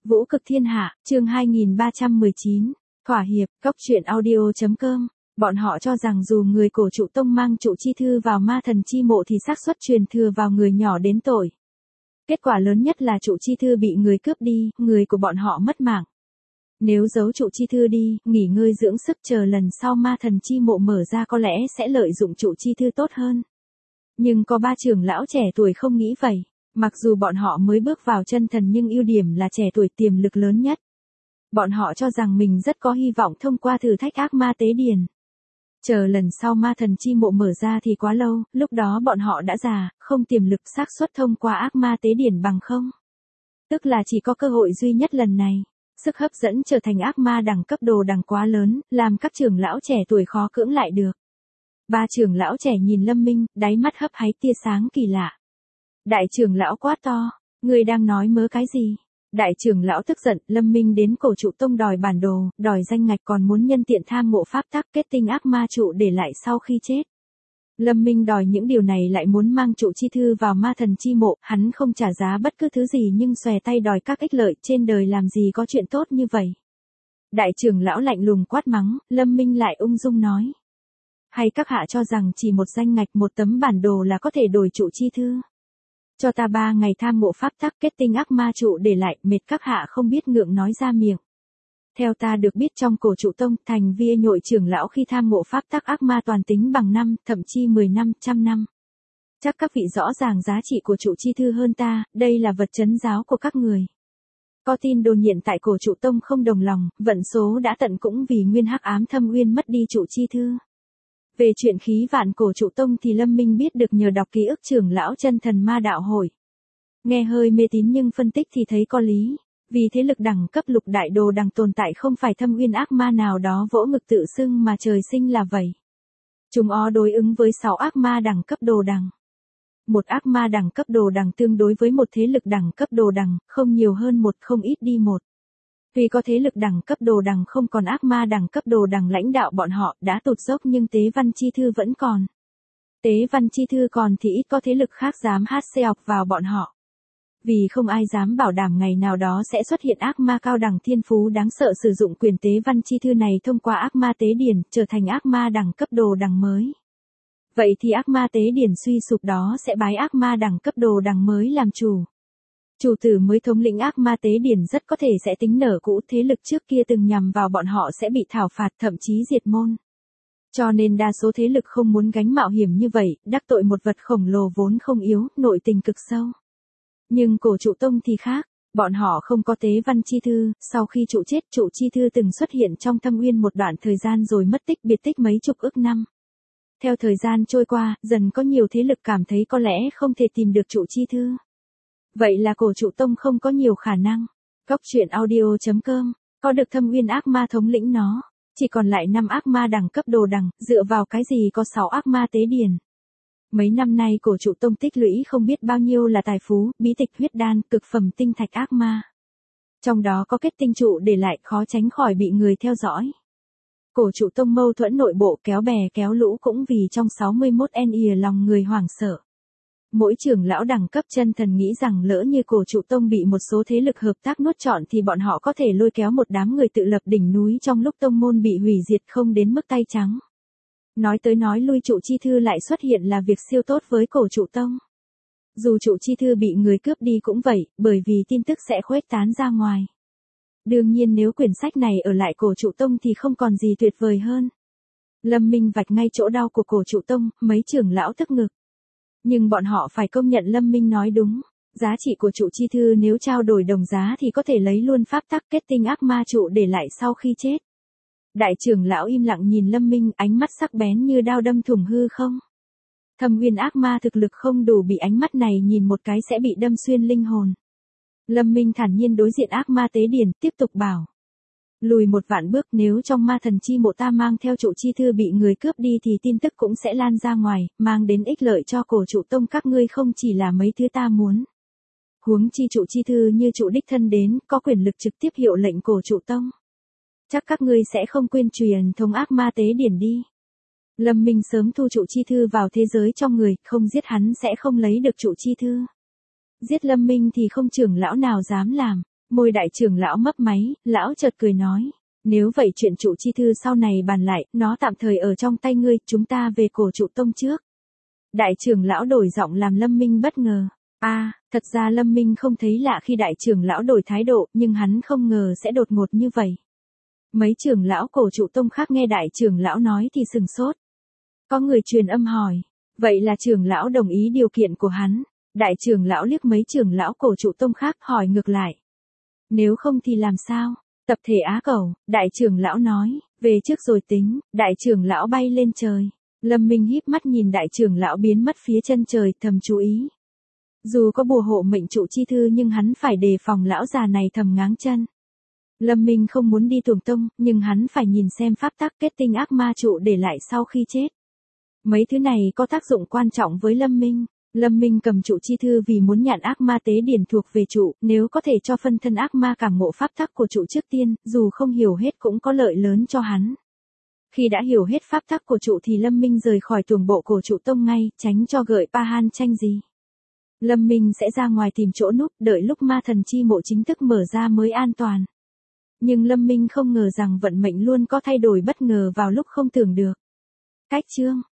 Vũ cực thiên hạ, chương 2319, thỏa hiệp, cóc truyện audio.com. Bọn họ cho rằng dù người cổ trụ tông mang trụ chi thư vào ma thần chi mộ thì xác suất truyền thừa vào người nhỏ đến tội. Kết quả lớn nhất là trụ chi thư bị người cướp đi, người của bọn họ mất mạng. Nếu giấu trụ chi thư đi, nghỉ ngơi dưỡng sức chờ lần sau ma thần chi mộ mở ra có lẽ sẽ lợi dụng trụ chi thư tốt hơn. Nhưng có ba trưởng lão trẻ tuổi không nghĩ vậy. Mặc dù bọn họ mới bước vào chân thần nhưng ưu điểm là trẻ tuổi tiềm lực lớn nhất. Bọn họ cho rằng mình rất có hy vọng thông qua thử thách ác ma tế điền. Chờ lần sau ma thần chi mộ mở ra thì quá lâu, lúc đó bọn họ đã già, không tiềm lực xác suất thông qua ác ma tế điển bằng không. Tức là chỉ có cơ hội duy nhất lần này. Sức hấp dẫn trở thành ác ma đẳng cấp đồ đẳng quá lớn, làm các trưởng lão trẻ tuổi khó cưỡng lại được. Ba trưởng lão trẻ nhìn Lâm Minh, đáy mắt hấp háy tia sáng kỳ lạ. Đại trưởng lão quát to, người đang nói mớ cái gì? Đại trưởng lão tức giận, Lâm Minh đến cổ trụ tông đòi bản đồ, đòi danh ngạch còn muốn nhân tiện tham ngộ pháp tắc kết tinh ác ma trụ để lại sau khi chết. Lâm Minh đòi những điều này lại muốn mang trụ chi thư vào ma thần chi mộ, hắn không trả giá bất cứ thứ gì nhưng xòe tay đòi các ích lợi, trên đời làm gì có chuyện tốt như vậy. Đại trưởng lão lạnh lùng quát mắng, Lâm Minh lại ung dung nói. Hay các hạ cho rằng chỉ một danh ngạch một tấm bản đồ là có thể đổi trụ chi thư? Cho ta 3 ngày tham ngộ pháp tắc kết tinh ác ma trụ để lại, mệt các hạ không biết ngượng nói ra miệng. Theo ta được biết trong cổ trụ tông, thành viên nhội trưởng lão khi tham ngộ pháp tắc ác ma toàn tính bằng năm, thậm chí 10 năm, trăm năm. Chắc các vị rõ ràng giá trị của trụ chi thư hơn ta, đây là vật trấn giáo của các người. Có tin đồn hiện tại cổ trụ tông không đồng lòng, vận số đã tận cũng vì nguyên hắc ám thâm uyên mất đi trụ chi thư. Về chuyện khí vạn cổ trụ tông thì Lâm Minh biết được nhờ đọc ký ức trưởng lão chân thần ma đạo hội. Nghe hơi mê tín nhưng phân tích thì thấy có lý. Vì thế lực đẳng cấp lục đại đồ đằng tồn tại không phải thâm uyên ác ma nào đó vỗ ngực tự xưng mà trời sinh là vậy. Chúng ó đối ứng với 6 ác ma đẳng cấp đồ đằng. Một ác ma đẳng cấp đồ đằng tương đối với một thế lực đẳng cấp đồ đằng, không nhiều hơn một không ít đi một. Vì có thế lực đẳng cấp đồ đằng không còn ác ma đẳng cấp đồ đằng lãnh đạo bọn họ đã tụt dốc nhưng tế văn chi thư vẫn còn. Tế văn chi thư còn thì ít có thế lực khác dám hát xe học vào bọn họ. Vì không ai dám bảo đảm ngày nào đó sẽ xuất hiện ác ma cao đẳng thiên phú đáng sợ sử dụng quyền tế văn chi thư này thông qua ác ma tế điển trở thành ác ma đẳng cấp đồ đằng mới. Vậy thì ác ma tế điển suy sụp đó sẽ bái ác ma đẳng cấp đồ đằng mới làm chủ. Chủ tử mới thống lĩnh ác ma tế điển rất có thể sẽ tính nở cũ thế lực trước kia từng nhằm vào bọn họ sẽ bị thảo phạt thậm chí diệt môn. Cho nên đa số thế lực không muốn gánh mạo hiểm như vậy, đắc tội một vật khổng lồ vốn không yếu, nội tình cực sâu. Nhưng cổ trụ tông thì khác, bọn họ không có tế văn chi thư, sau khi trụ chết trụ chi thư từng xuất hiện trong thâm uyên một đoạn thời gian rồi mất tích biệt tích mấy chục ức năm. Theo thời gian trôi qua, dần có nhiều thế lực cảm thấy có lẽ không thể tìm được trụ chi thư. Vậy là cổ trụ tông không có nhiều khả năng. Cóc truyện audio.com, có được thâm uyên ác ma thống lĩnh nó, chỉ còn lại 5 ác ma đẳng cấp đồ đằng, dựa vào cái gì có 6 ác ma tế điển. Mấy năm nay cổ trụ tông tích lũy không biết bao nhiêu là tài phú, bí tịch huyết đan, cực phẩm tinh thạch ác ma. Trong đó có kết tinh trụ để lại khó tránh khỏi bị người theo dõi. Cổ trụ tông mâu thuẫn nội bộ kéo bè kéo lũ cũng vì trong 61 ỉa lòng người hoảng sợ. Mỗi trưởng lão đẳng cấp chân thần nghĩ rằng lỡ như cổ trụ tông bị một số thế lực hợp tác nuốt trọn thì bọn họ có thể lôi kéo một đám người tự lập đỉnh núi trong lúc tông môn bị hủy diệt không đến mức tay trắng. Nói tới nói lui trụ chi thư lại xuất hiện là việc siêu tốt với cổ trụ tông. Dù trụ chi thư bị người cướp đi cũng vậy, bởi vì tin tức sẽ khuếch tán ra ngoài. Đương nhiên nếu quyển sách này ở lại cổ trụ tông thì không còn gì tuyệt vời hơn. Lâm Minh vạch ngay chỗ đau của cổ trụ tông, mấy trưởng lão tức ngực. Nhưng bọn họ phải công nhận Lâm Minh nói đúng. Giá trị của trụ chi thư nếu trao đổi đồng giá thì có thể lấy luôn pháp tắc kết tinh ác ma trụ để lại sau khi chết. Đại trưởng lão im lặng nhìn Lâm Minh, ánh mắt sắc bén như đao đâm thủng hư không. Thâm uyên ác ma thực lực không đủ bị ánh mắt này nhìn một cái sẽ bị đâm xuyên linh hồn. Lâm Minh thản nhiên đối diện ác ma tế điển, tiếp tục bảo. Lùi một vạn bước, nếu trong ma thần chi mộ ta mang theo trụ chi thư bị người cướp đi thì tin tức cũng sẽ lan ra ngoài, mang đến ích lợi cho cổ trụ tông các ngươi không chỉ là mấy thứ ta muốn. Huống chi trụ chi thư như trụ đích thân đến, có quyền lực trực tiếp hiệu lệnh cổ trụ tông. Chắc các ngươi sẽ không quên truyền thống ác ma tế điển đi. Lâm Minh sớm thu trụ chi thư vào thế giới trong người, không giết hắn sẽ không lấy được trụ chi thư. Giết Lâm Minh thì không trưởng lão nào dám làm. Môi đại trưởng lão mấp máy, lão chợt cười nói. Nếu vậy chuyện trụ chi thư sau này bàn lại, nó tạm thời ở trong tay ngươi, chúng ta về cổ trụ tông trước. Đại trưởng lão đổi giọng làm Lâm Minh bất ngờ. Thật ra Lâm Minh không thấy lạ khi đại trưởng lão đổi thái độ, nhưng hắn không ngờ sẽ đột ngột như vậy. Mấy trưởng lão cổ trụ tông khác nghe đại trưởng lão nói thì sừng sốt. Có người truyền âm hỏi, vậy là trưởng lão đồng ý điều kiện của hắn? Đại trưởng lão liếc mấy trưởng lão cổ trụ tông khác hỏi ngược lại. Nếu không thì làm sao? Tập thể á khẩu, đại trưởng lão nói, về trước rồi tính, đại trưởng lão bay lên trời. Lâm Minh híp mắt nhìn đại trưởng lão biến mất phía chân trời, thầm chú ý. Dù có bùa hộ mệnh trụ chi thư nhưng hắn phải đề phòng lão già này thầm ngáng chân. Lâm Minh không muốn đi tuồng tông, nhưng hắn phải nhìn xem pháp tắc kết tinh ác ma trụ để lại sau khi chết. Mấy thứ này có tác dụng quan trọng với Lâm Minh. Lâm Minh cầm trụ chi thư vì muốn nhận ác ma tế điển thuộc về trụ, nếu có thể cho phân thân ác ma cảm ngộ pháp tắc của trụ trước tiên, dù không hiểu hết cũng có lợi lớn cho hắn. Khi đã hiểu hết pháp tắc của trụ thì Lâm Minh rời khỏi tuồng bộ cổ trụ tông ngay, tránh cho gợi Pahan tranh gì. Lâm Minh sẽ ra ngoài tìm chỗ núp, đợi lúc ma thần chi mộ chính thức mở ra mới an toàn. Nhưng Lâm Minh không ngờ rằng vận mệnh luôn có thay đổi bất ngờ vào lúc không tưởng được. Cách chương